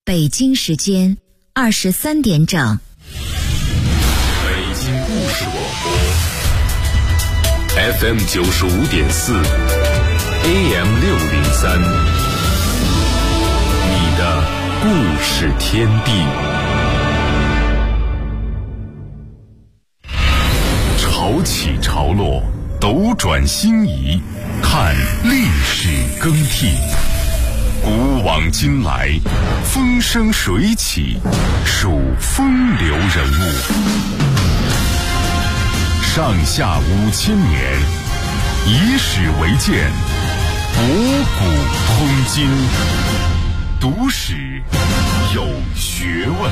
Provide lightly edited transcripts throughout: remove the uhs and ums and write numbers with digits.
北京时间23点整。 北京故事广播 FM 95.4 AM 603，你的故事天地。潮起潮落，斗转星移，看历史更替。古往今来，风生水起，数风流人物。上下5000年，以史为鉴，博古通今，读史有学问。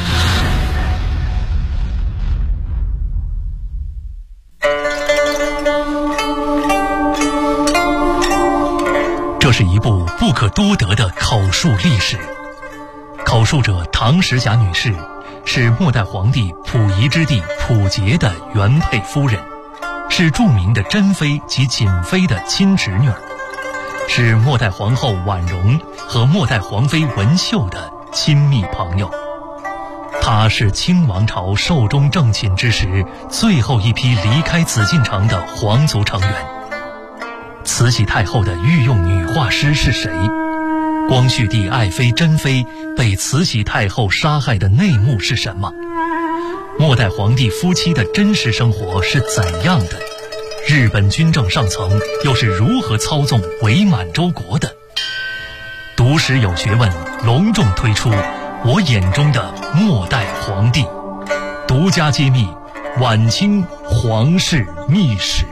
这是一部不可多得的口述历史。口述者唐时霞女士是末代皇帝溥仪之弟溥杰的原配夫人，是著名的珍妃及瑾妃的亲侄女，是末代皇后婉容和末代皇妃文秀的亲密朋友。她是清王朝寿终正寝之时最后一批离开紫禁城的皇族成员。慈禧太后的御用女画师是谁？光绪帝爱妃珍妃被慈禧太后杀害的内幕是什么？末代皇帝夫妻的真实生活是怎样的？日本军政上层又是如何操纵伪满洲国的？读史有学问隆重推出我眼中的末代皇帝，独家揭秘晚清皇室秘史。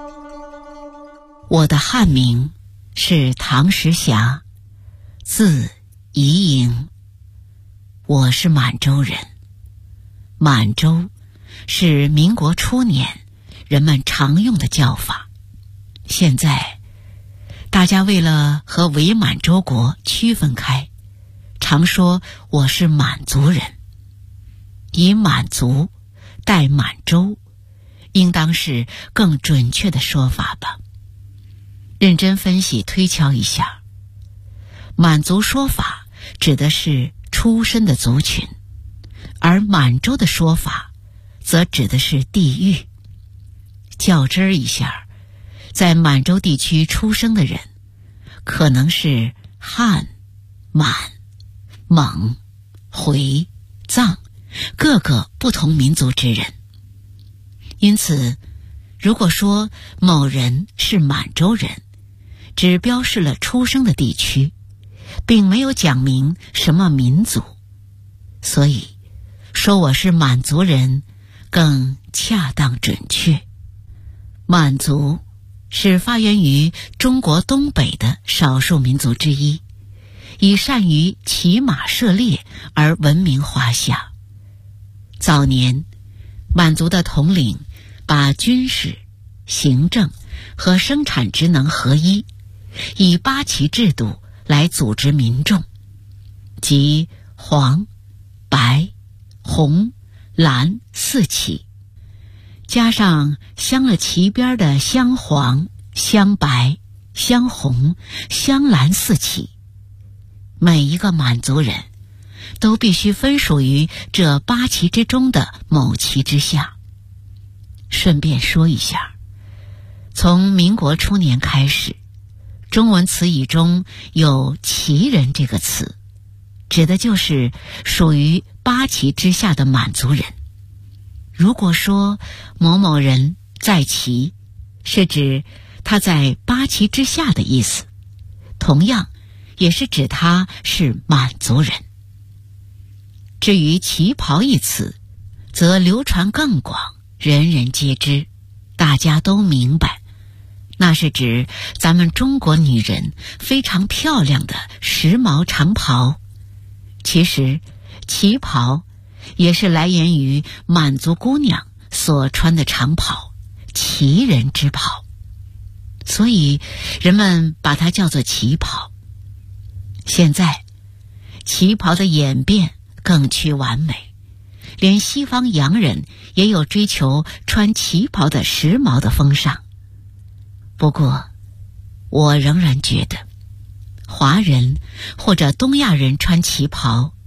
我的汉名是唐时霞，字怡莹，我是满洲人。满洲是民国初年人们常用的叫法，现在大家为了和伪满洲国区分开，常说我是满族人。以满族代满洲，应当是更准确的说法吧。认真分析推敲一下，满族说法指的是出身的族群，而满洲的说法则指的是地域。较真儿一下，在满洲地区出生的人可能是汉、满、蒙、回、藏各个不同民族之人。因此，如果说某人是满洲人，只标示了出生的地区，并没有讲明什么民族，所以说我是满族人更恰当准确。满族是发源于中国东北的少数民族之一，以善于骑马射猎而闻名华夏。早年满族的统领把军事、行政和生产职能合一，以八旗制度来组织民众，即黄、白、红、蓝四旗，加上镶了旗边的镶黄、镶白、镶红、镶蓝四旗。每一个满族人都必须分属于这八旗之中的某旗之下。顺便说一下，从民国初年开始，中文词语中有旗人这个词，指的就是属于八旗之下的满族人。如果说某某人在旗，是指他在八旗之下的意思，同样也是指他是满族人。至于旗袍一词，则流传更广，人人皆知，大家都明白，那是指咱们中国女人非常漂亮的时髦长袍。其实旗袍也是来源于满族姑娘所穿的长袍，旗人之袍，所以人们把它叫做旗袍。现在旗袍的演变更趋完美，连西方洋人也有追求穿旗袍的时髦的风尚。不过我仍然觉得华人或者东亚人穿旗袍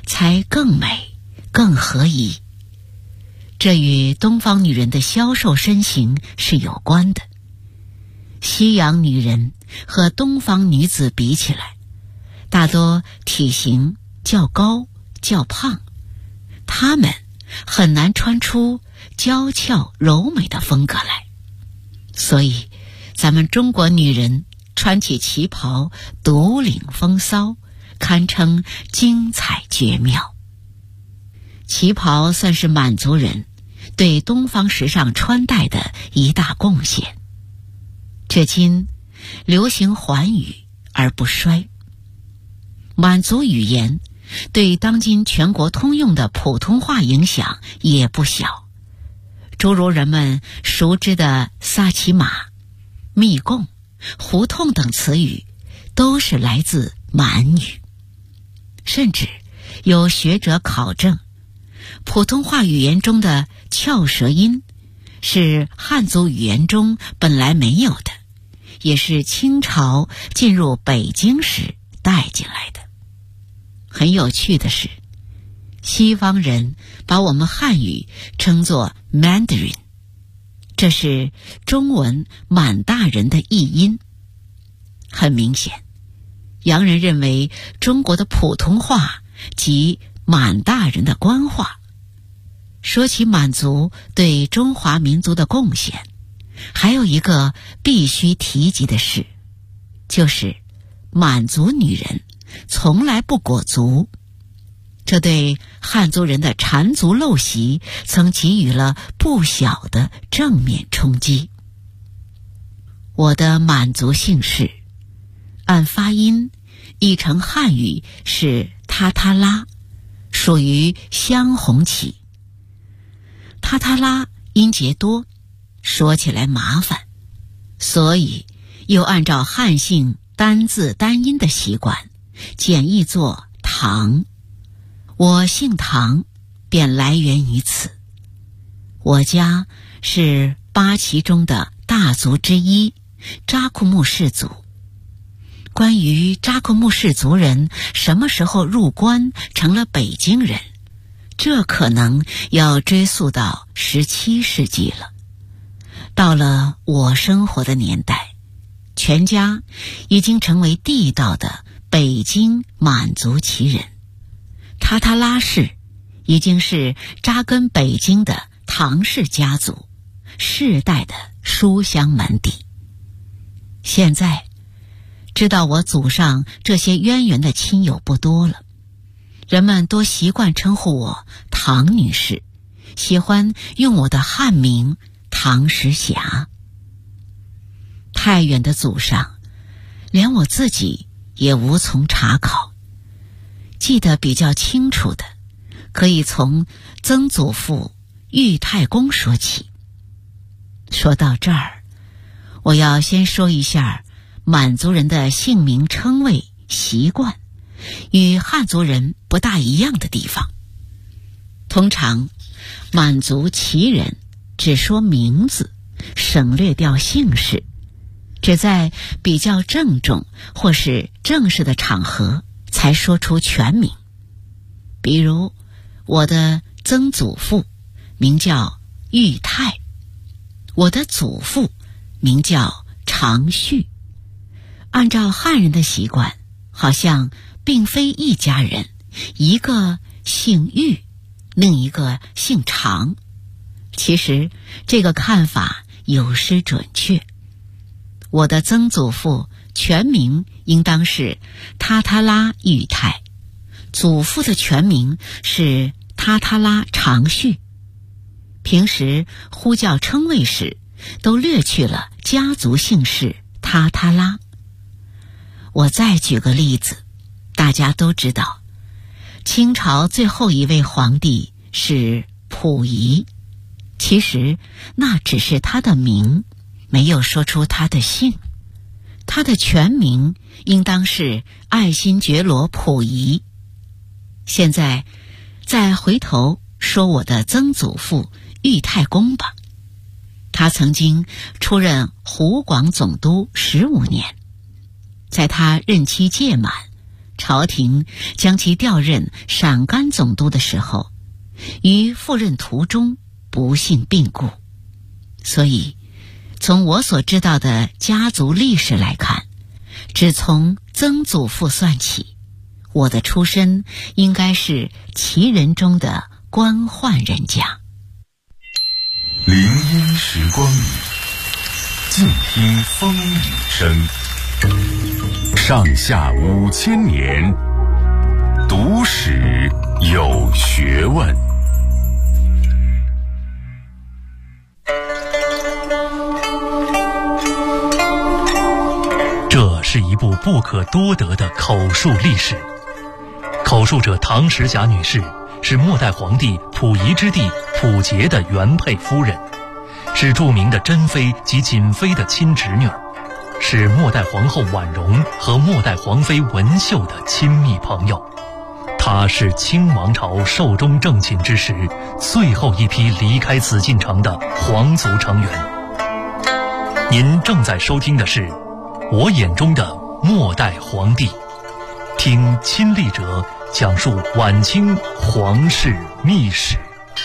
才更美更合宜。这与东方女人的消瘦身形是有关的。西洋女人和东方女子比起来，大多体型较高较胖，她们很难穿出娇俏柔美的风格来。所以咱们中国女人穿起旗袍独领风骚，堪称精彩绝妙。旗袍算是满族人对东方时尚穿戴的一大贡献。至今流行寰宇而不衰。满族语言对当今全国通用的普通话影响也不小，诸如人们熟知的萨其马、密供、胡同等词语都是来自满语。甚至有学者考证，普通话语言中的翘舌音是汉族语言中本来没有的，也是清朝进入北京时带进来的。很有趣的是，西方人把我们汉语称作 Mandarin， 这是中文满大人的译音。很明显，洋人认为中国的普通话即满大人的官话。说起满族对中华民族的贡献，还有一个必须提及的事，就是满族女人从来不裹足，这对汉族人的缠足陋习曾给予了不小的正面冲击。我的满族姓氏按发音译成汉语是塔塔拉，属于镶红旗。塔塔拉音节多，说起来麻烦，所以又按照汉姓单字单音的习惯，简译作唐。我姓唐，便来源于此。我家是八旗中的大族之一，扎库木氏族。关于扎库木氏族人什么时候入关成了北京人，这可能要追溯到17世纪了。到了我生活的年代，全家已经成为地道的北京满族旗人。塔塔拉氏已经是扎根北京的唐氏家族，世代的书香门第。现在知道我祖上这些渊源的亲友不多了，人们多习惯称呼我唐女士，喜欢用我的汉名唐时霞。太远的祖上，连我自己也无从查考。记得比较清楚的，可以从曾祖父玉太公说起。说到这儿，我要先说一下满族人的姓名称谓习惯与汉族人不大一样的地方。通常满族旗人只说名字，省略掉姓氏，只在比较郑重或是正式的场合才说出全名。比如我的曾祖父名叫玉泰，我的祖父名叫长旭。按照汉人的习惯，好像并非一家人，一个姓玉，另一个姓长。其实这个看法有失准确。我的曾祖父全名应当是塔塔拉玉泰，祖父的全名是塔塔拉长旭。平时呼叫称谓时，都略去了家族姓氏塔塔拉。我再举个例子，大家都知道，清朝最后一位皇帝是溥仪，其实那只是他的名，没有说出他的姓。他的全名应当是爱新觉罗溥仪。现在再回头说我的曾祖父玉太公吧，他曾经出任湖广总督15年。在他任期届满， 朝廷将其调任陕甘总督的时候，于赴任途中不幸病故。所以从我所知道的家族历史来看，只从曾祖父算起，我的出身应该是旗人中的官宦人家。 林荫时光里，静听风雨声。上下5000年，读史有学问。 这是一部不可多得的口述历史。口述者唐时霞女士是末代皇帝溥仪之弟溥杰的原配夫人，是著名的珍妃及瑾妃的亲侄女，是末代皇后婉容和末代皇妃文秀的亲密朋友。她是清王朝寿终正寝之时最后一批离开紫禁城的皇族成员。您正在收听的是我眼中的末代皇帝，听亲历者讲述晚清皇室秘史。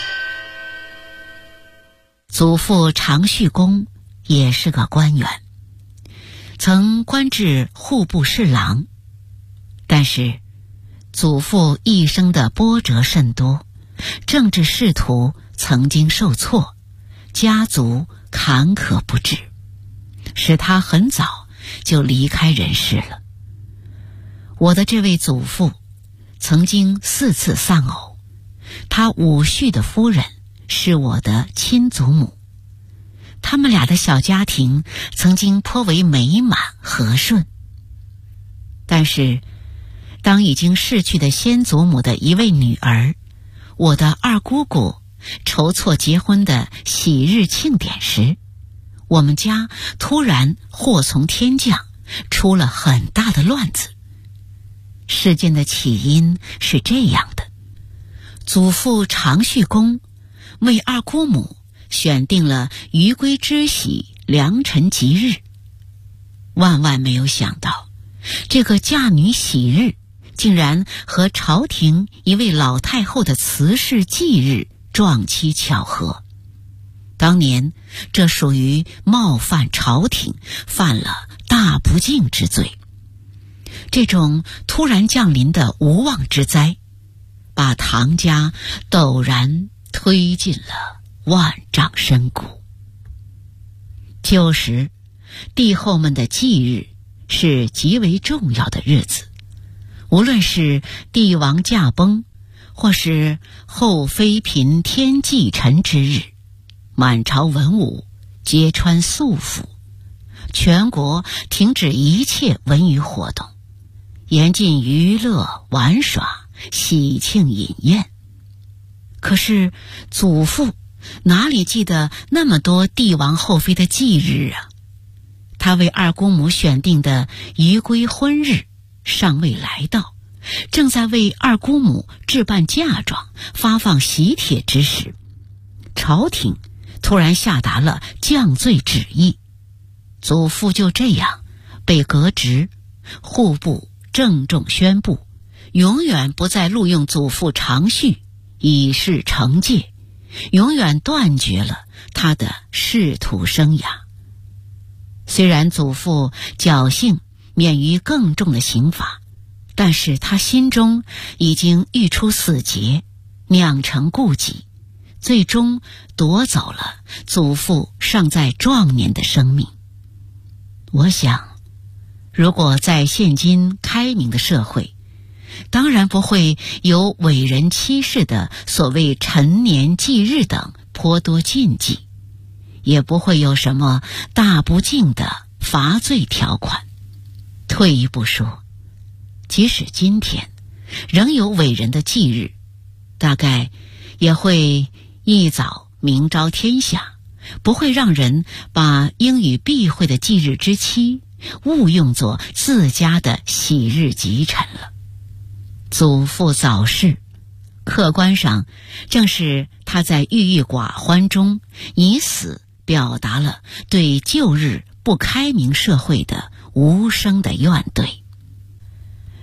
祖父常续公也是个官员，曾官至户部侍郎，但是祖父一生的波折甚多，政治仕途曾经受挫，家族坎坷不止，使他很早就离开人世了。我的这位祖父曾经4次丧偶，他五婿的夫人是我的亲祖母，他们俩的小家庭曾经颇为美满和顺。但是当已经逝去的先祖母的一位女儿，我的二姑姑筹措结婚的喜日庆典时，我们家突然祸从天降，出了很大的乱子。事件的起因是这样的：祖父常续公为二姑母选定了余归之喜良辰吉日，万万没有想到，这个嫁女喜日竟然和朝廷一位老太后的辞世忌日撞期巧合。当年这属于冒犯朝廷，犯了大不敬之罪。这种突然降临的无妄之灾，把唐家陡然推进了万丈深谷。旧时帝后们的忌日是极为重要的日子，无论是帝王驾崩，或是后妃嫔天忌辰之日，满朝文武皆穿素服，全国停止一切文娱活动，严禁娱乐玩耍，喜庆饮宴。可是祖父哪里记得那么多帝王后妃的忌日啊？他为二姑母选定的余归婚日尚未来到，正在为二姑母置办嫁妆发放喜帖之时，朝廷突然下达了降罪旨意，祖父就这样被革职，户部郑重宣布永远不再录用祖父常续，以示惩戒，永远断绝了他的仕途生涯。虽然祖父侥幸免于更重的刑罚，但是他心中已经欲出死结，酿成痼疾，最终夺走了祖父尚在壮年的生命。我想，如果在现今开明的社会，当然不会有伟人七世的所谓陈年忌日等颇多禁忌，也不会有什么大不敬的罚罪条款。退一步说，即使今天仍有伟人的忌日，大概也会一早明昭天下，不会让人把应与避讳的忌日之期误用作自家的喜日吉辰了。祖父早逝，客观上正是他在郁郁寡欢中以死表达了对旧日不开明社会的无声的怨怼。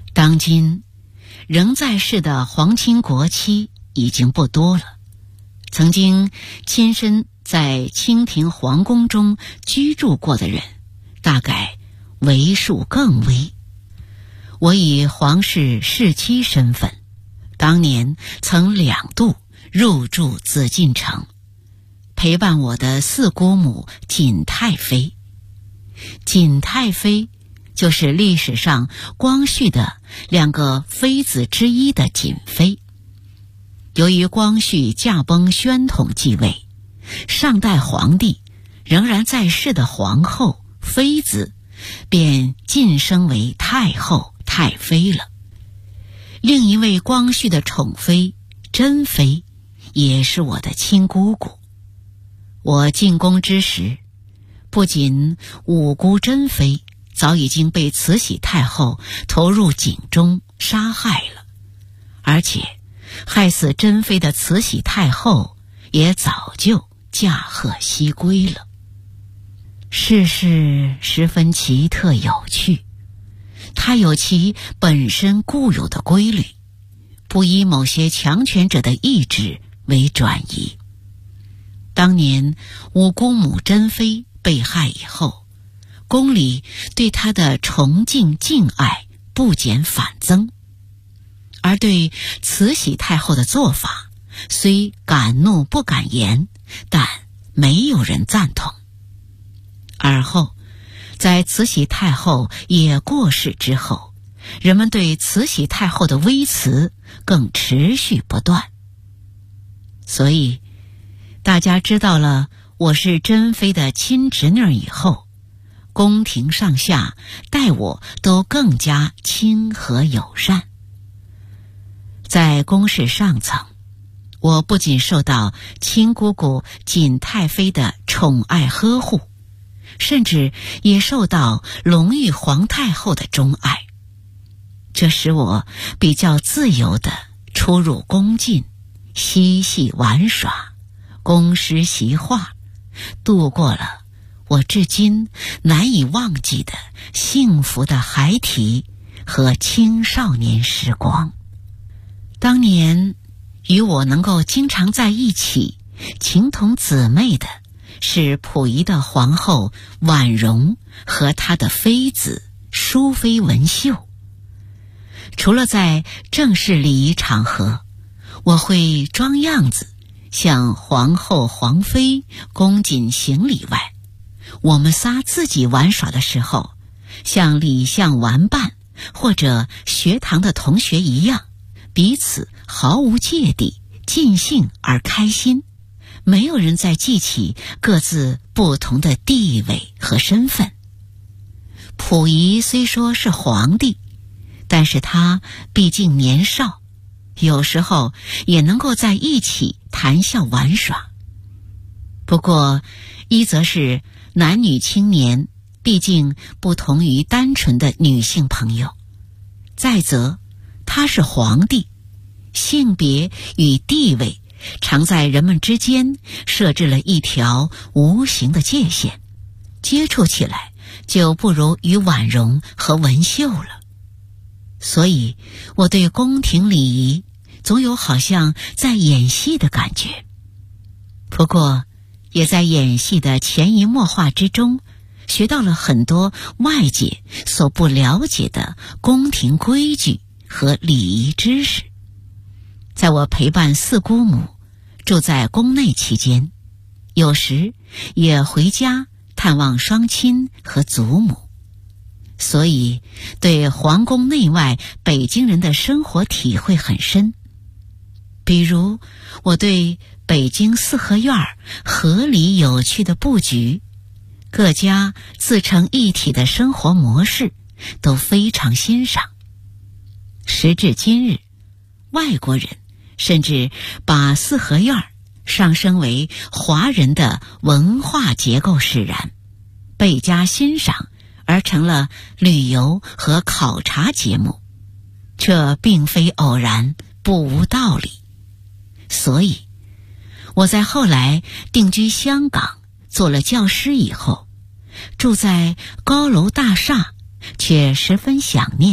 当今仍在世的皇亲国戚已经不多了，曾经亲身在清廷皇宫中居住过的人大概为数更微。我以皇室侍妻身份，当年曾2度入住紫禁城，陪伴我的四姑母瑾太妃。瑾太妃就是历史上光绪的2个妃子之一的瑾妃。由于光绪驾崩宣统继位，上代皇帝仍然在世的皇后、妃子便晋升为太后、太妃了。另一位光绪的宠妃珍妃也是我的亲姑姑。我进宫之时，不仅五姑珍妃早已经被慈禧太后投入井中杀害了，而且害死珍妃的慈禧太后也早就驾鹤西归了。世事十分奇特有趣，它有其本身固有的规律，不依某些强权者的意志为转移。当年五姑母珍妃被害以后，宫里对她的崇敬敬爱不减反增，而对慈禧太后的做法虽敢怒不敢言，但没有人赞同。而后在慈禧太后也过世之后，人们对慈禧太后的微词更持续不断。所以大家知道了我是珍妃的亲侄女以后，宫廷上下待我都更加亲和友善。在宫室上层，我不仅受到亲姑姑瑾太妃的宠爱呵护，甚至也受到隆裕皇太后的钟爱，这使我比较自由地出入宫禁，嬉戏玩耍，宫诗习画，度过了我至今难以忘记的幸福的孩提和青少年时光。当年与我能够经常在一起，情同姊妹的是溥仪的皇后婉容和她的妃子淑妃文绣。除了在正式礼仪场合，我会装样子向皇后皇妃恭谨行礼外，我们仨自己玩耍的时候，像礼相玩伴或者学堂的同学一样，彼此毫无芥蒂，尽兴而开心，没有人再记起各自不同的地位和身份。溥仪虽说是皇帝，但是他毕竟年少，有时候也能够在一起谈笑玩耍。不过一则是男女青年毕竟不同于单纯的女性朋友，再则他是皇帝，性别与地位常在人们之间设置了一条无形的界限，接触起来就不如与婉容和文绣了。所以我对宫廷礼仪总有好像在演戏的感觉。不过也在演戏的潜移默化之中，学到了很多外界所不了解的宫廷规矩和礼仪知识。在我陪伴四姑母住在宫内期间，有时也回家探望双亲和祖母，所以对皇宫内外北京人的生活体会很深。比如我对北京四合院合理有趣的布局，各家自成一体的生活模式都非常欣赏。时至今日，外国人甚至把四合院上升为华人的文化结构使然，倍加欣赏，而成了旅游和考察节目。这并非偶然，不无道理。所以我在后来定居香港做了教师以后，住在高楼大厦，却十分想念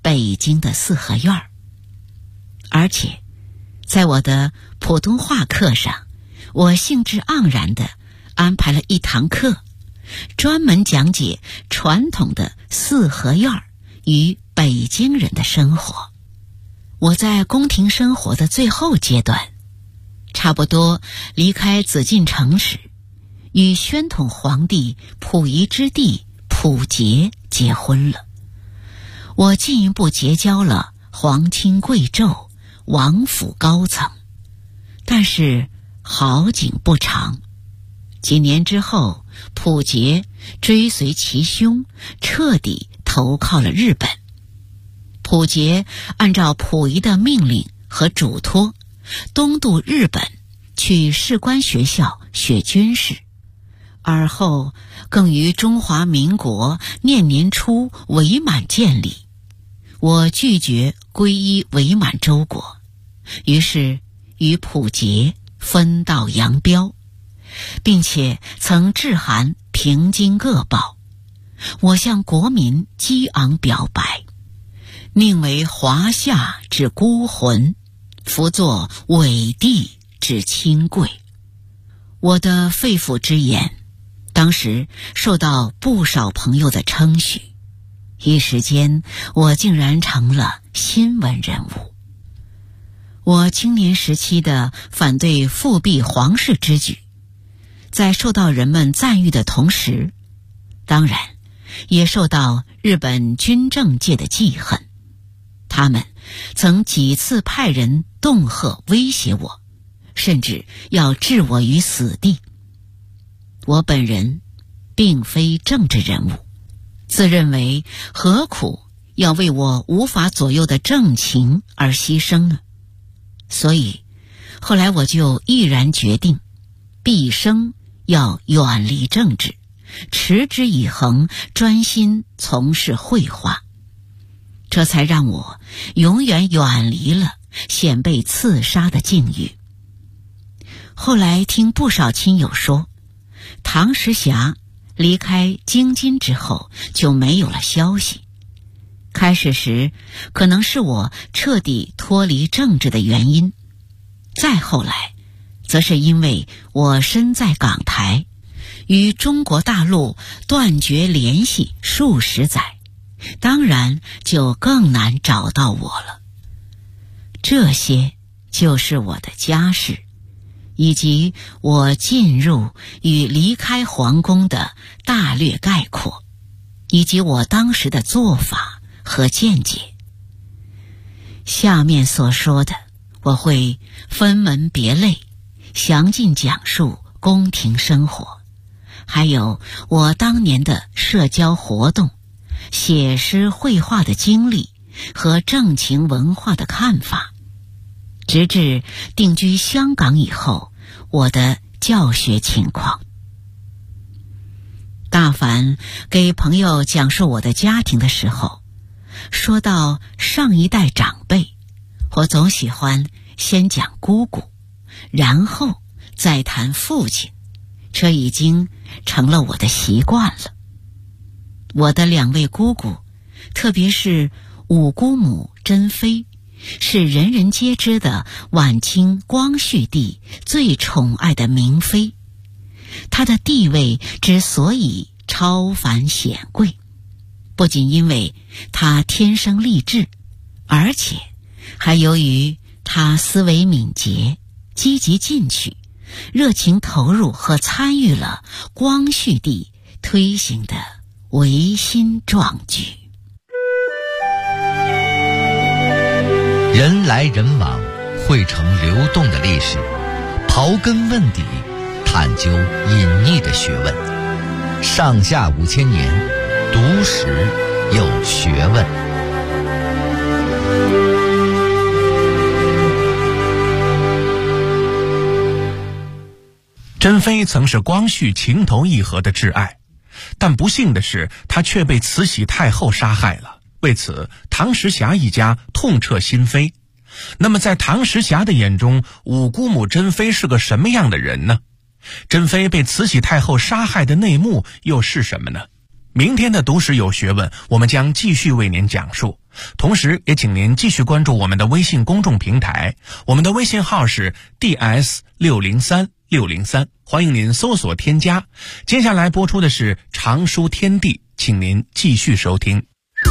北京的四合院。而且在我的普通话课上，我兴致盎然地安排了一堂课，专门讲解传统的四合院与北京人的生活。我在宫廷生活的最后阶段，差不多离开紫禁城时，与宣统皇帝溥仪之弟溥杰结婚了。我进一步结交了皇亲贵胄、王府高层，但是好景不长。几年之后，溥杰追随其兄，彻底投靠了日本。溥杰按照溥仪的命令和嘱托，东渡日本去士官学校学军事，而后更于中华民国年年初伪满建立。我拒绝皈依伪满洲国，于是与溥杰分道扬镳，并且曾致函平津各报，我向国民激昂表白，宁为华夏之孤魂，弗作伪帝之亲贵。我的肺腑之言当时受到不少朋友的称许，一时间我竟然成了新闻人物。我青年时期的反对复辟皇室之举，在受到人们赞誉的同时，当然也受到日本军政界的记恨。他们曾几次派人恫吓威胁我，甚至要置我于死地。我本人并非政治人物，自认为何苦要为我无法左右的政情而牺牲呢？所以后来我就毅然决定，毕生要远离政治，持之以恒，专心从事绘画。这才让我永远远离了险被刺杀的境遇。后来听不少亲友说，唐时霞离开京津之后就没有了消息。开始时可能是我彻底脱离政治的原因，再后来则是因为我身在港台，与中国大陆断绝联系数十载，当然就更难找到我了。这些就是我的家事，以及我进入与离开皇宫的大略概括，以及我当时的做法和见解。下面所说的，我会分门别类，详尽讲述宫廷生活，还有我当年的社交活动、写诗绘画的经历和政情文化的看法，直至定居香港以后我的教学情况。大凡给朋友讲述我的家庭的时候，说到上一代长辈，我总喜欢先讲姑姑，然后再谈父亲，这已经成了我的习惯了。我的两位姑姑，特别是五姑母珍妃，是人人皆知的晚清光绪帝最宠爱的明妃。她的地位之所以超凡显贵，不仅因为她天生丽质，而且还由于她思维敏捷、积极进取、热情投入和参与了光绪帝推行的维新壮举。 人来人往，汇成流动的历史，刨根问底，探究隐匿的学问。上下5000年，读史有学问。 珍妃曾是光绪情投意合的挚爱，但不幸的是，她却被慈禧太后杀害了。为此，唐时霞一家痛彻心扉。那么在唐时霞的眼中，五姑母珍妃是个什么样的人呢？珍妃被慈禧太后杀害的内幕又是什么呢？ 明天的读史有学问，我们将继续为您讲述。同时也请您继续关注我们的微信公众平台，我们的微信号是 DS603603，欢迎您搜索添加。接下来播出的是常书天地，请您继续收听。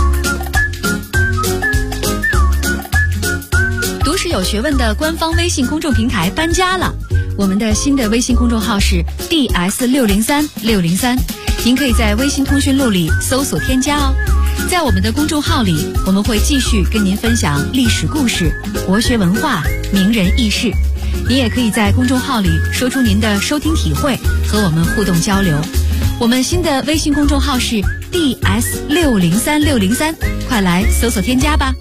读史有学问的官方微信公众平台搬家了，我们的新的微信公众号是 DS603603，您可以在微信通讯录里搜索添加哦。在我们的公众号里，我们会继续跟您分享历史故事、国学文化、名人轶事。您也可以在公众号里说出您的收听体会，和我们互动交流。我们新的微信公众号是 DS603603，快来搜索添加吧。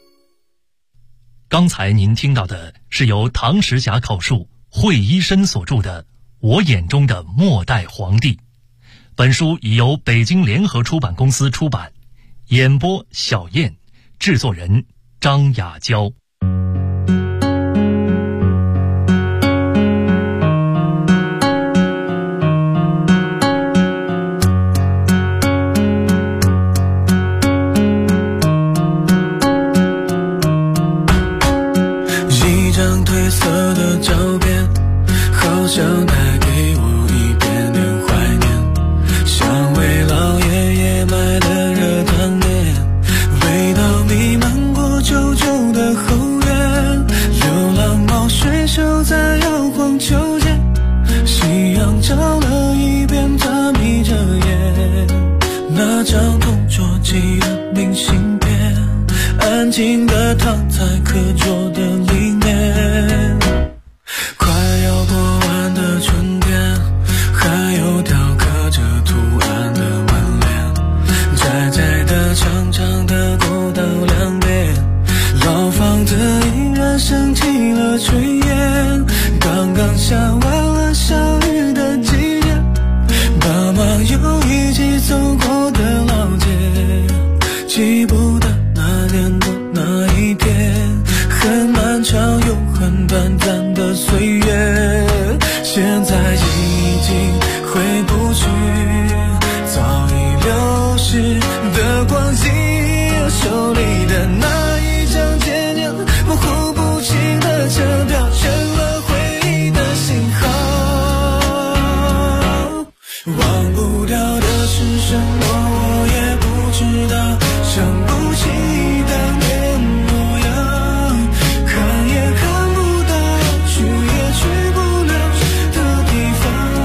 刚才您听到的是由唐时侠口述惠一生所著的《我眼中的末代皇帝》。本书已由北京联合出版公司出版，演播小燕，制作人张雅娇。 一张褪色的照片，好像带给我一点点怀念，像为老爷爷买的热汤面，味道弥漫过旧旧的后院，流浪猫睡熟在摇晃秋千，夕阳照了一遍，它眯着眼，那张同桌寄的明信片，安静地躺在课桌的里面，快要过完的春天，还有雕刻着图案的门帘，窄窄的长长的过道两边，老房子依然升起了炊烟，刚刚下完了小雨的季节，爸妈又一起走过的老街，记不得那年的那一天，很漫长又很短暂的岁月，现在已经回不去早已流逝的光景，手里的那一张渐渐模糊不清的车票，成了回忆的信号，忘不掉的是什么我也不知道，想不起当年模样，看也看不到，去也去不了的地方，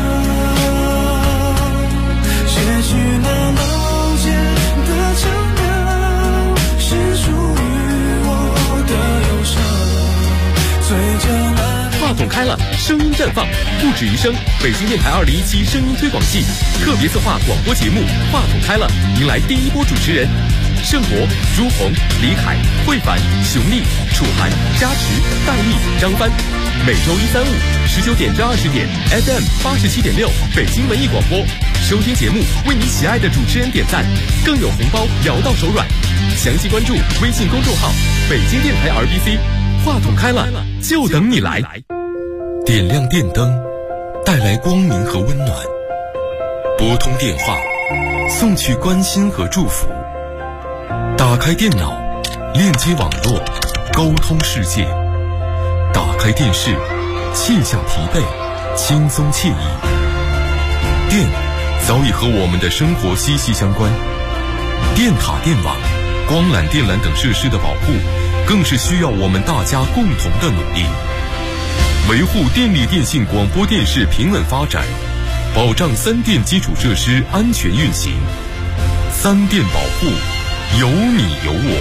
也许那老街的腔调是属于我的忧伤，嘴角那话筒开了，声音绽放，不止一声。北京电台2017声音推广季特别策划广播节目《话筒开了》，迎来第一波主持人盛博、朱红、李凯、慧凡、熊丽、楚涵、加持、戴丽、张帆。每周1、3、5 19点至20点 FM 87.6北京文艺广播，收听节目为你喜爱的主持人点赞，更有红包摇到手软。详细关注微信公众号北京电台 RBC， 话筒开了，就等你来。 点亮电灯，带来光明和温暖；拨通电话，送去关心和祝福；打开电脑，链接网络，沟通世界；打开电视，卸下疲惫，轻松惬意。电早已和我们的生活息息相关，电塔、电网、光缆、电缆等设施的保护，更是需要我们大家共同的努力。维护电力电信广播电视平稳发展，保障三电基础设施安全运行。三电保护，有你有我。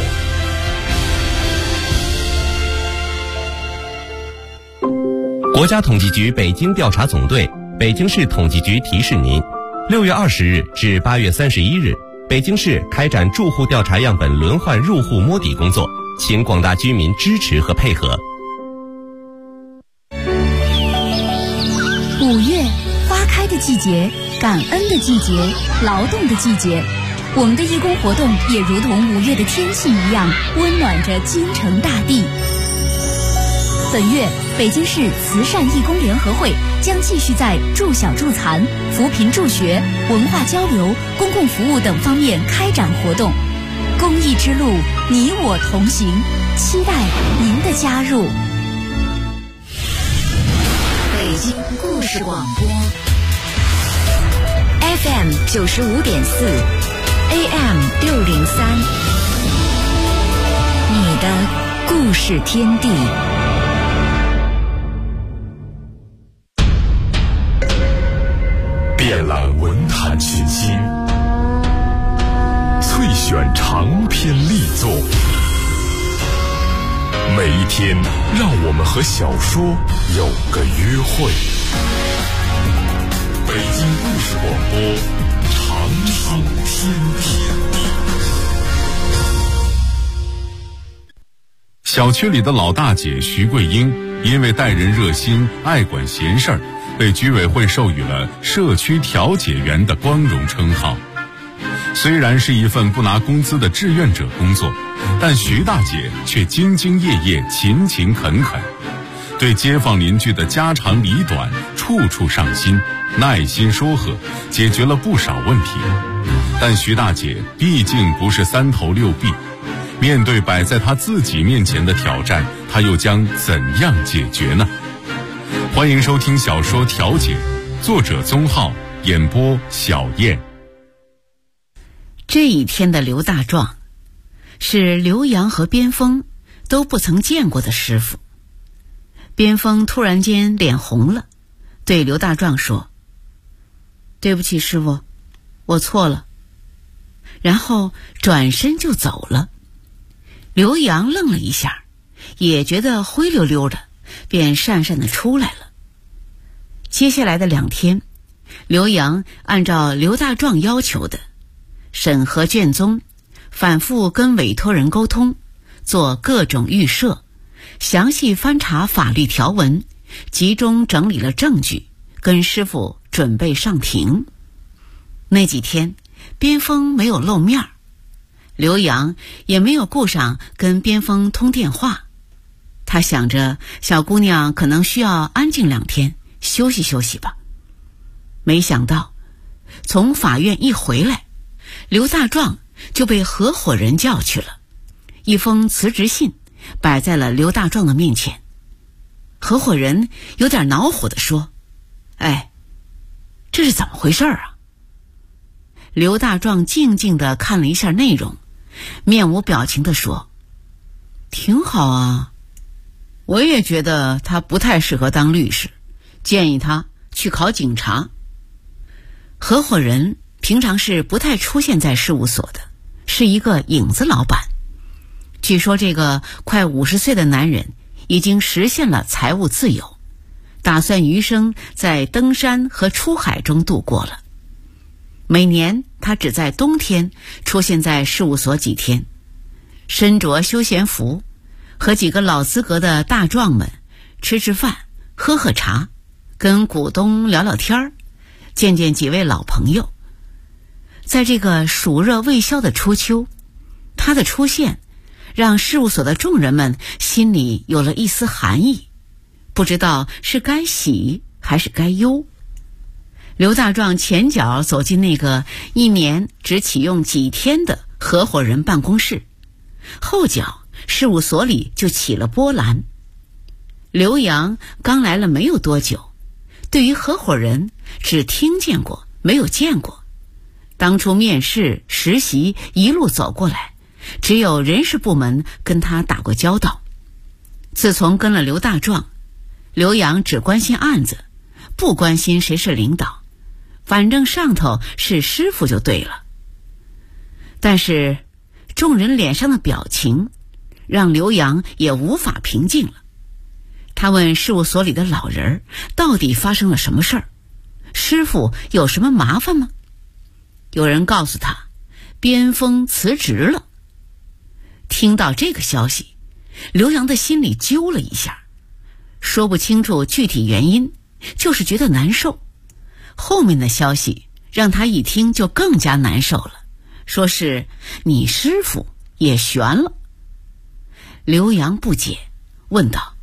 国家统计局北京调查总队、北京市统计局提示您：6月20日至8月31日，北京市开展住户调查样本轮换入户摸底工作，请广大居民支持和配合。 5月，花开的季节，感恩的季节，劳动的季节。我们的义工活动也如同5月的天气一样，温暖着京城大地。 本月，北京市慈善义工联合会将继续在助小助残、扶贫助学、文化交流、公共服务等方面开展活动。公益之路，你我同行，期待您的加入。 北京故事广播 FM 95.4 AM 603，你的故事天地。 遍览文坛群星，萃选长篇力作，每一天让我们和小说有个约会。北京故事广播，长寿天地。小区里的老大姐徐桂英，因为待人热心、爱管闲事儿，被居委会授予了社区调解员的光荣称号。虽然是一份不拿工资的志愿者工作，但徐大姐却兢兢业业、勤勤恳恳，对街坊邻居的家长里短处处上心，耐心说和，解决了不少问题。但徐大姐毕竟不是三头六臂，面对摆在她自己面前的挑战，她又将怎样解决呢？欢迎收听小说《调解》，作者宗浩，演播小燕。 这一天的刘大壮是刘洋和边锋都不曾见过的师傅。边锋突然间脸红了，对刘大壮说：“对不起师傅，我错了。”然后转身就走了。刘洋愣了一下，也觉得灰溜溜的，便讪讪地出来了。接下来的2天，刘洋按照刘大壮要求的审核卷宗，反复跟委托人沟通，做各种预设，详细翻查法律条文，集中整理了证据，跟师傅准备上庭。那几天边锋没有露面，刘洋也没有顾上跟边锋通电话。他想着小姑娘可能需要安静2天，休息休息吧。没想到从法院一回来，刘大壮就被合伙人叫去了，一封辞职信摆在了刘大壮的面前。合伙人有点恼火地说：“哎，这是怎么回事啊？”刘大壮静静地看了一下内容，面无表情地说：“挺好啊，我也觉得他不太适合当律师，建议他去考警察。”合伙人平常是不太出现在事务所的，是一个影子老板。据说这个快50岁的男人已经实现了财务自由，打算余生在登山和出海中度过了。每年他只在冬天出现在事务所几天，身着休闲服，和几个老资格的大壮们吃吃饭、喝喝茶，跟股东聊聊天儿，见见几位老朋友。在这个暑热未消的初秋，他的出现让事务所的众人们心里有了一丝寒意，不知道是该喜还是该忧。刘大壮前脚走进那个1年只启用几天的合伙人办公室，后脚事务所里就起了波澜。刘洋刚来了没有多久，对于合伙人只听见过没有见过，当初面试实习一路走过来，只有人事部门跟他打过交道。自从跟了刘大壮，刘洋只关心案子，不关心谁是领导，反正上头是师傅就对了。但是众人脸上的表情让刘洋也无法平静了。他问事务所里的老人到底发生了什么事儿，师傅有什么麻烦吗？有人告诉他边锋辞职了。听到这个消息，刘洋的心里揪了一下，说不清楚具体原因，就是觉得难受。后面的消息让他一听就更加难受了，说是你师傅也悬了。刘洋不解，问道：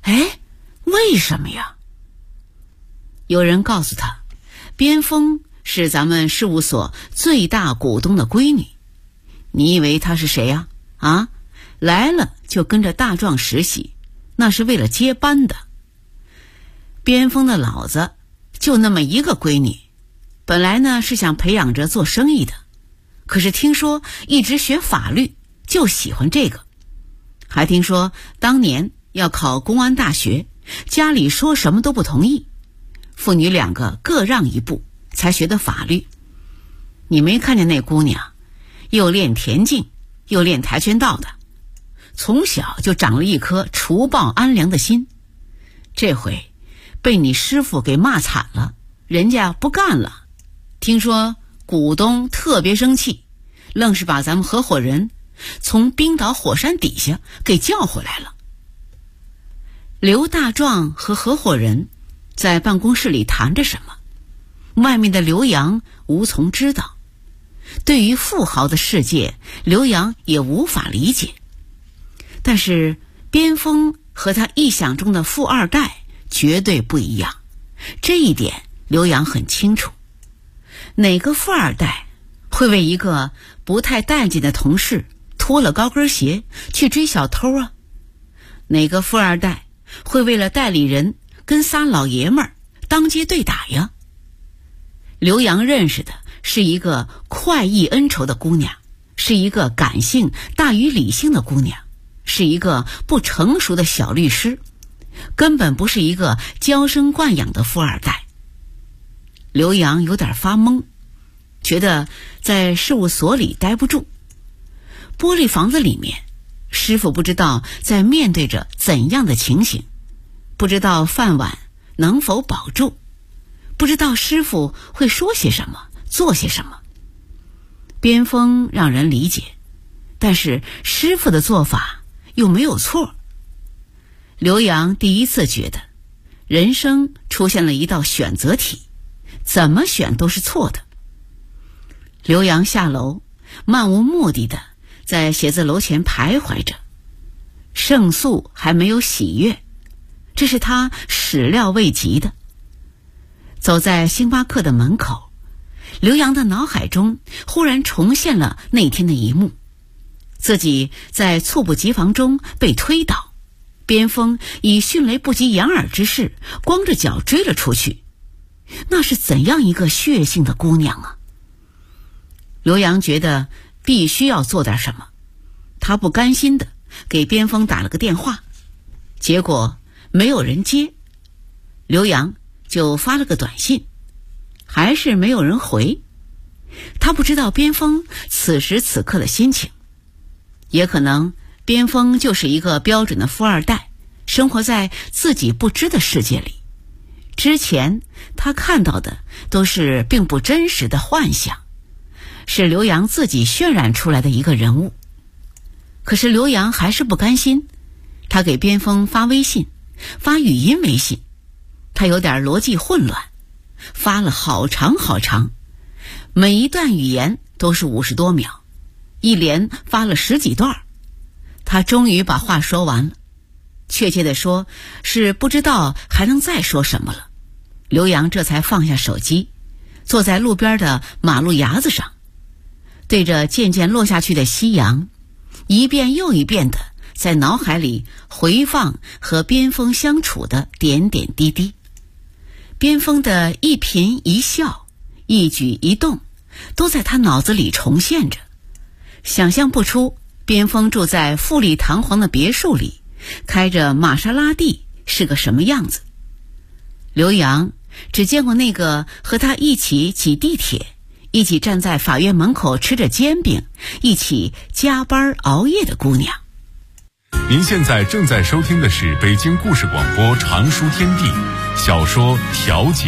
哎，为什么呀？有人告诉他，边锋是咱们事务所最大股东的闺女。你以为她是谁呀？啊，来了就跟着大壮实习，那是为了接班的。边锋的老子就那么一个闺女，本来呢是想培养着做生意的，可是听说一直学法律，就喜欢这个。还听说当年要考公安大学，家里说什么都不同意，父女两个各让一步，才学的法律。你没看见那姑娘，又练田径，又练跆拳道的，从小就长了一颗除暴安良的心。这回被你师傅给骂惨了，人家不干了。听说股东特别生气，愣是把咱们合伙人从冰岛火山底下给叫回来了。刘大壮和合伙人在办公室里谈着什么，外面的刘洋无从知道。对于富豪的世界，刘洋也无法理解。但是边锋和他臆想中的富二代绝对不一样，这一点刘洋很清楚。哪个富二代会为一个不太待见的同事脱了高跟鞋去追小偷啊？哪个富二代会为了代理人跟仨老爷们儿当街对打呀？刘洋认识的是一个快意恩仇的姑娘，是一个感性大于理性的姑娘，是一个不成熟的小律师，根本不是一个娇生惯养的富二代。刘洋有点发懵，觉得在事务所里待不住。玻璃房子里面，师傅不知道在面对着怎样的情形，不知道饭碗能否保住，不知道师傅会说些什么，做些什么。边锋让人理解，但是师傅的做法又没有错。刘洋第一次觉得人生出现了一道选择题，怎么选都是错的。刘洋下楼，漫无目的的在写字楼前徘徊着，胜诉还没有喜悦，这是他始料未及的。走在星巴克的门口，刘洋的脑海中忽然重现了那天的一幕，自己在猝不及防中被推倒，边锋以迅雷不及掩耳之势光着脚追了出去。那是怎样一个血性的姑娘啊！刘洋觉得必须要做点什么，他不甘心的给边锋打了个电话，结果没有人接，刘洋就发了个短信，还是没有人回。他不知道边锋此时此刻的心情，也可能边锋就是一个标准的富二代，生活在自己不知的世界里。之前他看到的都是并不真实的幻想，是刘洋自己渲染出来的一个人物。可是刘洋还是不甘心，他给边锋发微信，发语音微信，他有点逻辑混乱，发了好长好长，每一段语言都是50多秒，一连发了10几段。他终于把话说完了，确切地说是不知道还能再说什么了。刘洋这才放下手机，坐在路边的马路牙子上，对着渐渐落下去的夕阳，一遍又一遍的在脑海里回放和边锋相处的点点滴滴。边锋的一颦一笑，一举一动，都在他脑子里重现着。想象不出边锋住在富丽堂皇的别墅里，开着玛莎拉蒂是个什么样子。刘洋只见过那个和他一起挤地铁，一起站在法院门口吃着煎饼，一起加班熬夜的姑娘。 您现在正在收听的是北京故事广播长书天地小说《调解》。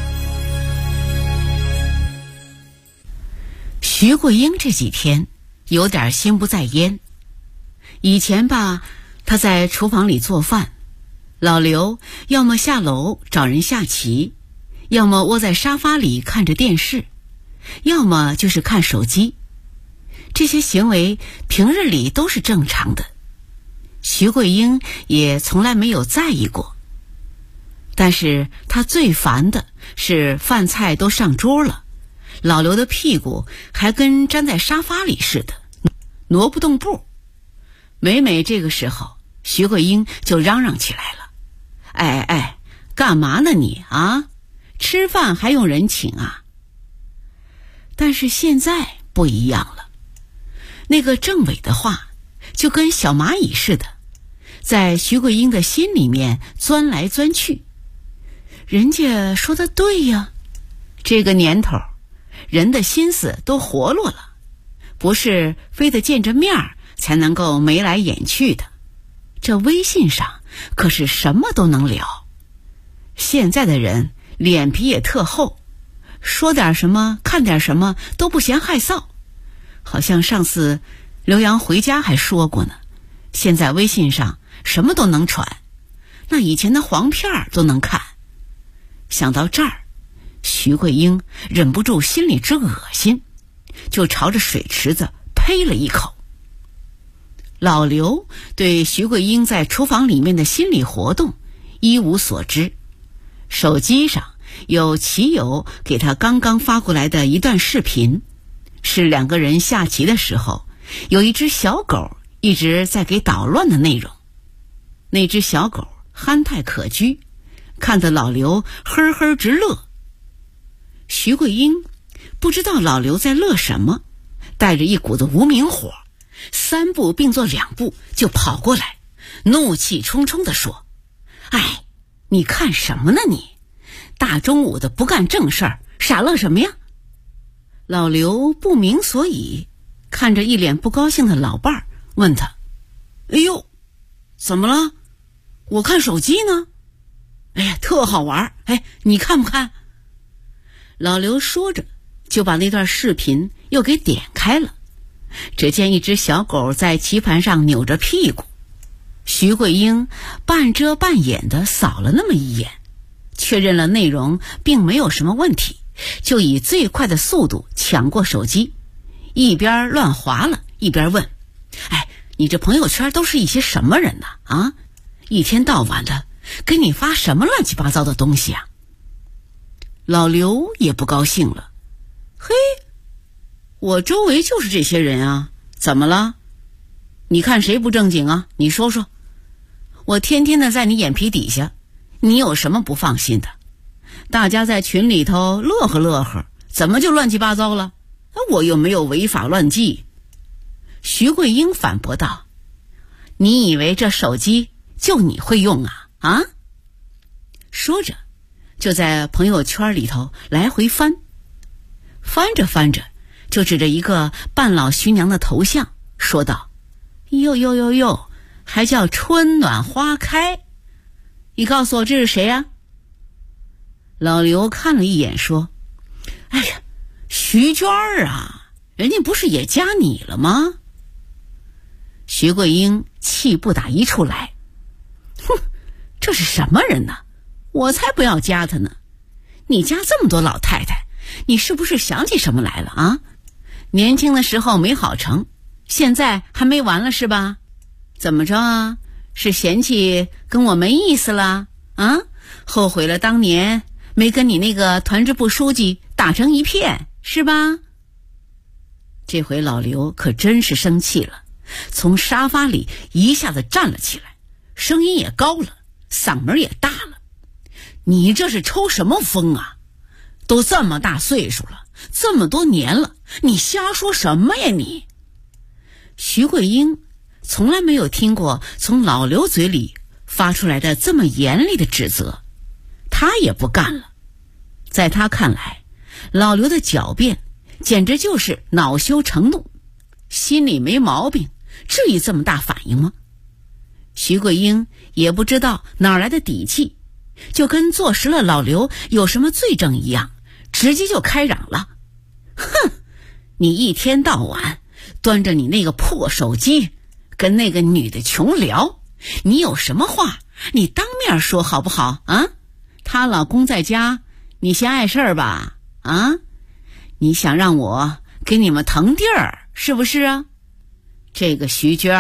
徐桂英这几天有点心不在焉。以前吧，她在厨房里做饭，老刘要么下楼找人下棋，要么窝在沙发里看着电视，要么就是看手机。这些行为平日里都是正常的。 徐桂英也从来没有在意过。但是她最烦的是饭菜都上桌了，老刘的屁股还跟粘在沙发里似的，挪不动步。每每这个时候，徐桂英就嚷嚷起来了：哎，干嘛呢你啊？吃饭还用人请啊？但是现在不一样了，那个政委的话就跟小蚂蚁似的，在徐桂英的心里面钻来钻去。人家说的对呀，这个年头人的心思都活络了，不是非得见着面才能够眉来眼去的。这微信上可是什么都能聊。现在的人脸皮也特厚，说点什么看点什么都不嫌害臊。好像上次刘洋回家还说过呢，现在微信上什么都能传，那以前的黄片都能看。想到这儿，徐桂英忍不住心里直恶心，就朝着水池子呸了一口。老刘对徐桂英在厨房里面的心理活动一无所知，手机上有骑友给他刚刚发过来的一段视频，是两个人下棋的时候，有一只小狗一直在给捣乱的内容。那只小狗憨态可掬，看得老刘呵呵直乐。徐桂英不知道老刘在乐什么，带着一股子无名火，三步并作两步就跑过来，怒气冲冲地说：哎，你看什么呢你？大中午的不干正事儿，傻乐什么呀？老刘不明所以，看着一脸不高兴的老伴儿，问他：哎呦，怎么了？我看手机呢。哎呀，特好玩，哎，你看不看？老刘说着就把那段视频又给点开了，只见一只小狗在棋盘上扭着屁股。徐桂英半遮半掩地扫了那么一眼，确认了内容并没有什么问题，就以最快的速度抢过手机，一边乱划了一边问：哎，你这朋友圈都是一些什么人呢？啊，一天到晚的给你发什么乱七八糟的东西啊？老刘也不高兴了：嘿，我周围就是这些人啊，怎么了？你看谁不正经啊？你说说。我天天的在你眼皮底下，你有什么不放心的？大家在群里头乐呵乐呵，怎么就乱七八糟了？我又没有违法乱纪。徐桂英反驳道：你以为这手机就你会用啊？啊？说着就在朋友圈里头来回翻，翻着翻着就指着一个半老徐娘的头像说道：哟，还叫春暖花开，你告诉我这是谁呀？老刘看了一眼说：哎呀，徐娟啊，人家不是也加你了吗？徐桂英气不打一处来：哼，这是什么人呢？我才不要加他呢！你加这么多老太太，你是不是想起什么来了啊？年轻的时候没好成，现在还没完了是吧？怎么着啊？是嫌弃跟我没意思了啊？后悔了当年没跟你那个团支部书记打成一片是吧？这回老刘可真是生气了，从沙发里一下子站了起来，声音也高了，嗓门也大了：你这是抽什么风啊？都这么大岁数了，这么多年了，你瞎说什么呀你？徐桂英从来没有听过从老刘嘴里发出来的这么严厉的指责，他也不干了。在他看来，老刘的狡辩简直就是恼羞成怒，心里没毛病，至于这么大反应吗？徐桂英也不知道哪来的底气，就跟坐实了老刘有什么罪证一样，直接就开嚷了：哼，你一天到晚端着你那个破手机跟那个女的穷聊，你有什么话你当面说好不好啊？她老公在家，你嫌碍事儿吧？啊？你想让我给你们腾地儿是不是啊？这个徐娟儿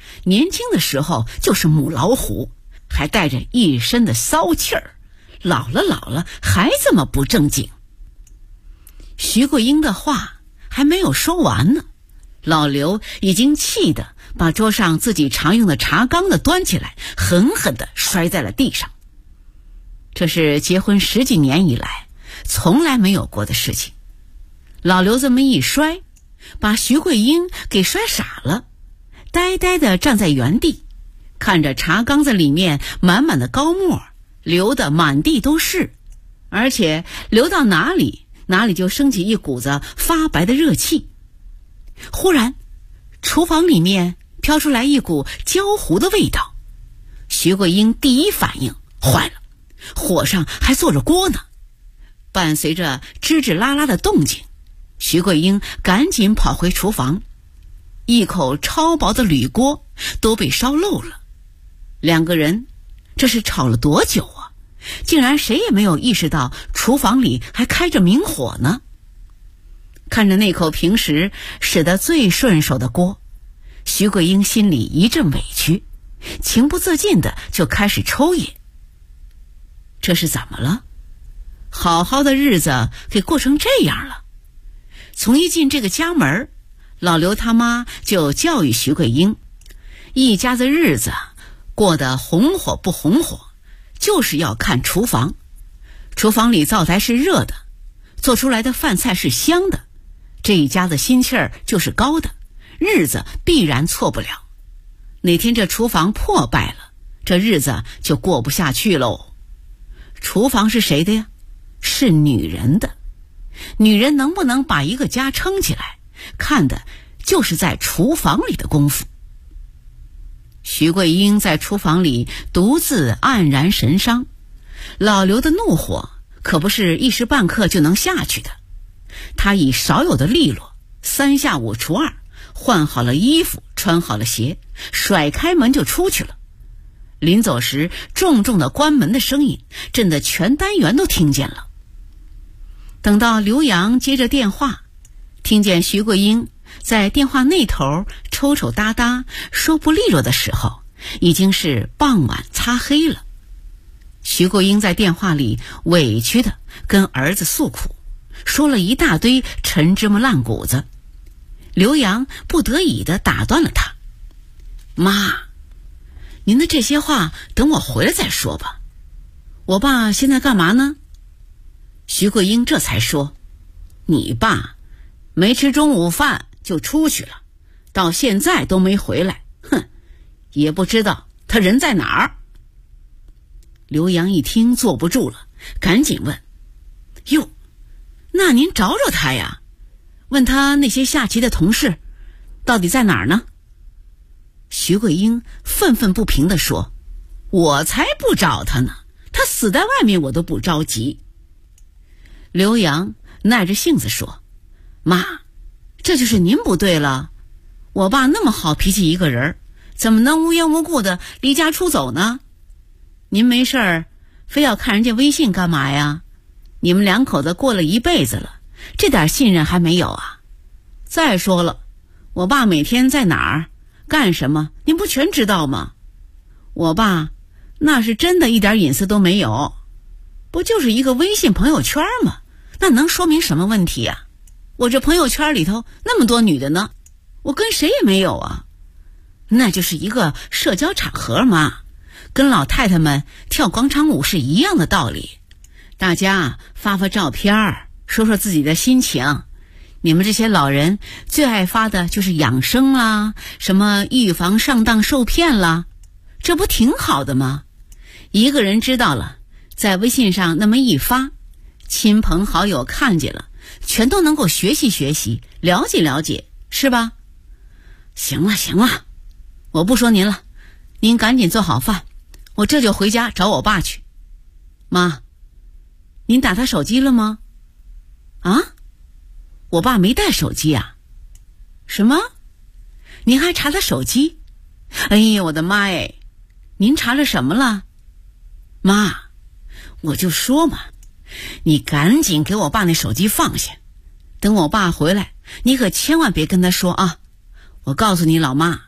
年轻的时候就是母老虎，还带着一身的骚气儿，老了还这么不正经。徐桂英的话还没有说完呢，老刘已经气得把桌上自己常用的茶缸子端起来，狠狠地摔在了地上。这是结婚10几年以来从来没有过的事情。老刘这么一摔，把徐桂英给摔傻了，呆呆地站在原地，看着茶缸子里面满满的高沫流得满地都是，而且流到哪里就升起一股子发白的热气。忽然厨房里面飘出来一股焦糊的味道，徐桂英第一反应，坏了，火上还坐着锅呢。伴随着吱吱啦啦的动静，徐桂英赶紧跑回厨房，一口超薄的铝锅都被烧漏了。两个人这是吵了多久啊？竟然谁也没有意识到厨房里还开着明火呢。看着那口平时使得最顺手的锅，徐桂英心里一阵委屈，情不自禁的就开始抽噎。这是怎么了？好好的日子给过成这样了。从一进这个家门，老刘他妈就教育徐桂英，一家子日子过得红火不红火，就是要看厨房。厨房里灶台是热的，做出来的饭菜是香的，这一家子心气儿就是高的，日子必然错不了。哪天这厨房破败了，这日子就过不下去喽。厨房是谁的呀？是女人的。女人能不能把一个家撑起来，看的就是在厨房里的功夫。徐桂英在厨房里独自黯然神伤，老刘的怒火可不是一时半刻就能下去的。他以少有的利落，3下5除2，换好了衣服，穿好了鞋，甩开门就出去了。临走时，重重的关门的声音震得全单元都听见了。等到刘洋接着电话，听见徐桂英在电话那头抽抽搭搭说不利落的时候，已经是傍晚擦黑了。徐桂英在电话里委屈的跟儿子诉苦，说了一大堆陈芝麻烂谷子。刘洋不得已的打断了他：妈，您的这些话等我回来再说吧。我爸现在干嘛呢？徐桂英这才说：你爸没吃中午饭就出去了，到现在都没回来，哼，也不知道他人在哪儿。刘洋一听坐不住了，赶紧问：哟，那您找找他呀，问他那些下棋的同事到底在哪儿呢？徐桂英愤愤不平地说：我才不找他呢，他死在外面我都不着急。刘洋耐着性子说：妈，这就是您不对了，我爸那么好脾气一个人，怎么能无缘无故的离家出走呢？您没事儿非要看人家微信干嘛呀？你们两口子过了一辈子了，这点信任还没有啊？再说了，我爸每天在哪儿干什么您不全知道吗？我爸那是真的一点隐私都没有，不就是一个微信朋友圈吗？那能说明什么问题啊？我这朋友圈里头那么多女的呢，我跟谁也没有啊。那就是一个社交场合嘛，跟老太太们跳广场舞是一样的道理。大家发发照片，说说自己的心情。你们这些老人最爱发的就是养生啦，什么预防上当受骗啦，这不挺好的吗？一个人知道了，在微信上那么一发，亲朋好友看见了，全都能够学习学习，了解了解，是吧？行了，我不说您了，您赶紧做好饭，我这就回家找我爸去。妈，您打他手机了吗？啊？我爸没带手机啊？什么？您还查他手机？哎呀，我的妈哎！您查了什么了？妈，我就说嘛，你赶紧给我爸那手机放下，等我爸回来，你可千万别跟他说啊！我告诉你老妈，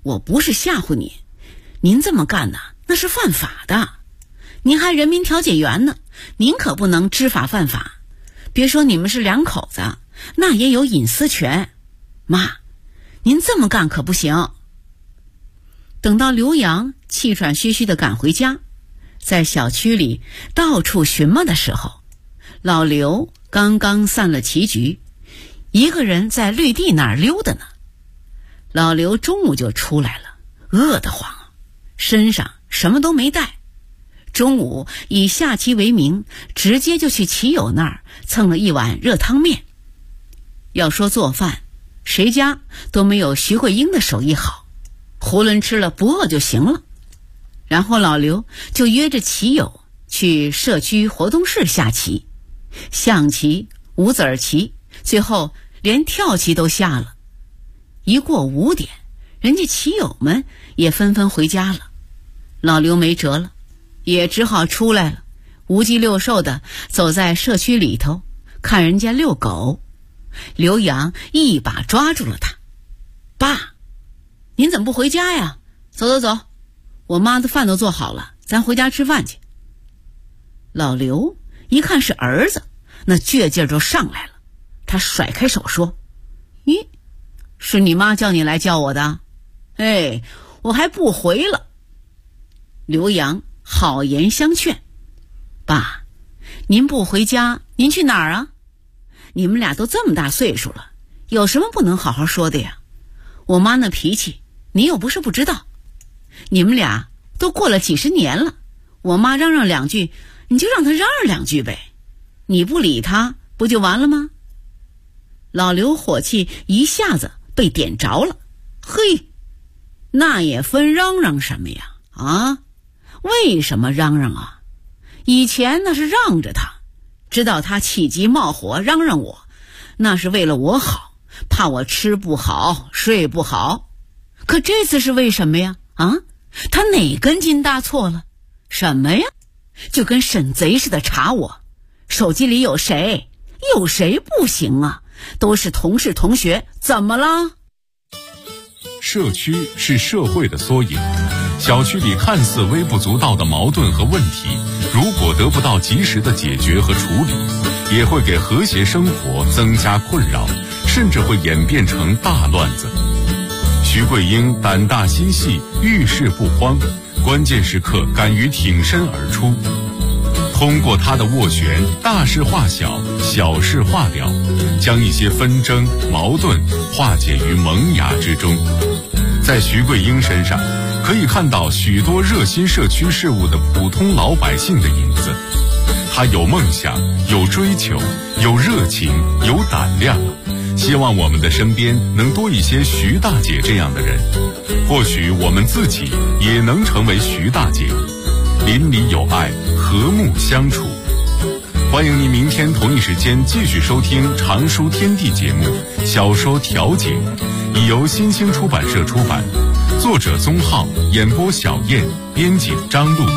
我不是吓唬你，您这么干呢，那是犯法的。您还人民调解员呢，您可不能知法犯法。别说你们是两口子，那也有隐私权。妈，您这么干可不行。等到刘洋气喘吁吁地赶回家，在小区里到处寻摸的时候，老刘刚刚散了棋局，一个人在绿地那儿溜达呢。老刘中午就出来了，饿得慌，身上什么都没带。中午以下棋为名，直接就去棋友那儿蹭了一碗热汤面。要说做饭，谁家都没有徐桂英的手艺好，囫囵吃了不饿就行了。然后老刘就约着棋友去社区活动室下棋，象棋、五子儿棋，最后连跳棋都下了。一过5点，人家棋友们也纷纷回家了，老刘没辙了，也只好出来了，无鸡六兽的走在社区里头，看人家遛狗。刘洋一把抓住了他：“爸，您怎么不回家呀？走走走，我妈的饭都做好了，咱回家吃饭去。”老刘一看是儿子，那倔劲儿就上来了，他甩开手说：“咦，是你妈叫你来叫我的？哎，我还不回了。”刘洋好言相劝：“爸，您不回家，您去哪儿啊？你们俩都这么大岁数了，有什么不能好好说的呀？我妈那脾气，你又不是不知道。你们俩都过了几十年了，我妈嚷嚷2句，你就让她嚷嚷2句呗。你不理她，不就完了吗？”老刘火气一下子被点着了。嘿，那也分嚷嚷什么呀？啊？为什么嚷嚷啊？以前那是让着他，知道他气急冒火嚷嚷我，那是为了我好，怕我吃不好睡不好。可这次是为什么呀？啊？他哪根筋搭错了？什么呀？就跟审贼似的查我，手机里有谁？有谁不行啊？都是同事同学，怎么了？ 社区是社会的缩影，小区里看似微不足道的矛盾和问题，如果得不到及时的解决和处理，也会给和谐生活增加困扰，甚至会演变成大乱子。徐桂英胆大心细，遇事不慌，关键时刻敢于挺身而出。通过他的斡旋，大事化小，小事化了，将一些纷争矛盾化解于萌芽之中。在徐桂英身上，可以看到许多热心社区事务的普通老百姓的影子。他有梦想，有追求，有热情，有胆量。希望我们的身边能多一些徐大姐这样的人，或许我们自己也能成为徐大姐，邻里有爱，和睦相处。欢迎您明天同一时间继续收听常书天地节目《小说调解》，已由新兴出版社出版，作者宗浩，演播小燕，编辑张璐。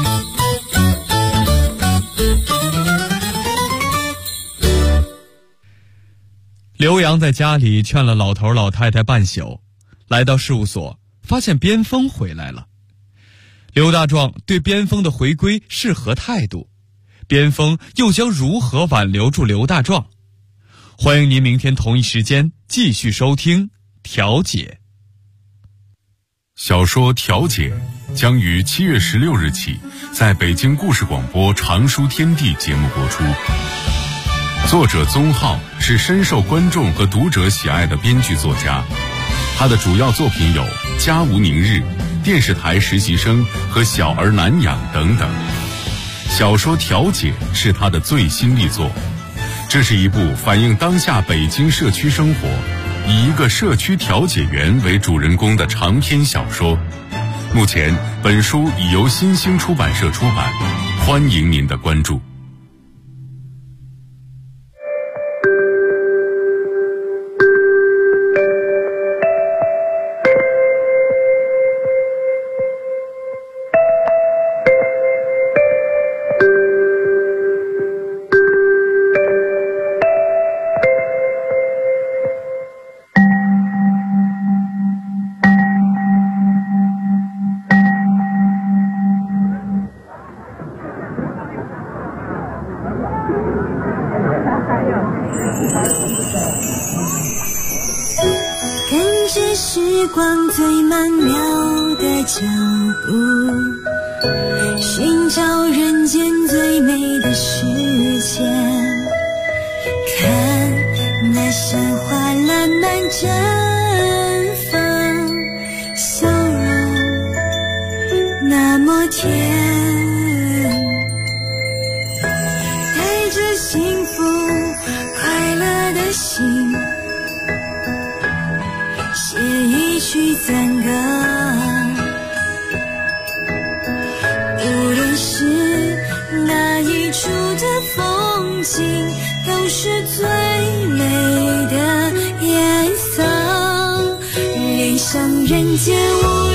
刘洋在家里劝了老头老太太半宿，来到事务所，发现边锋回来了。刘大壮对边锋的回归是何态度？边锋又将如何挽留住刘大壮？欢迎您明天同一时间继续收听《调解》。 小说《调解》将于7月16日起在北京故事广播常书天地节目播出。作者宗浩是深受观众和读者喜爱的编剧作家，他的主要作品有《家无宁日》、电视台实习生和小儿难养等等。小说《调解》是他的最新力作，这是一部反映当下北京社区生活，以一个社区调解员为主人公的长篇小说。目前本书已由新兴出版社出版，欢迎您的关注。 时光最曼妙的脚步，寻找人间最美的世界。看那山花烂漫绽放，笑容那么甜，带着幸福快乐的心，写一曲赞歌。无论是哪一处的风景，都是最美的颜色，恋上人间无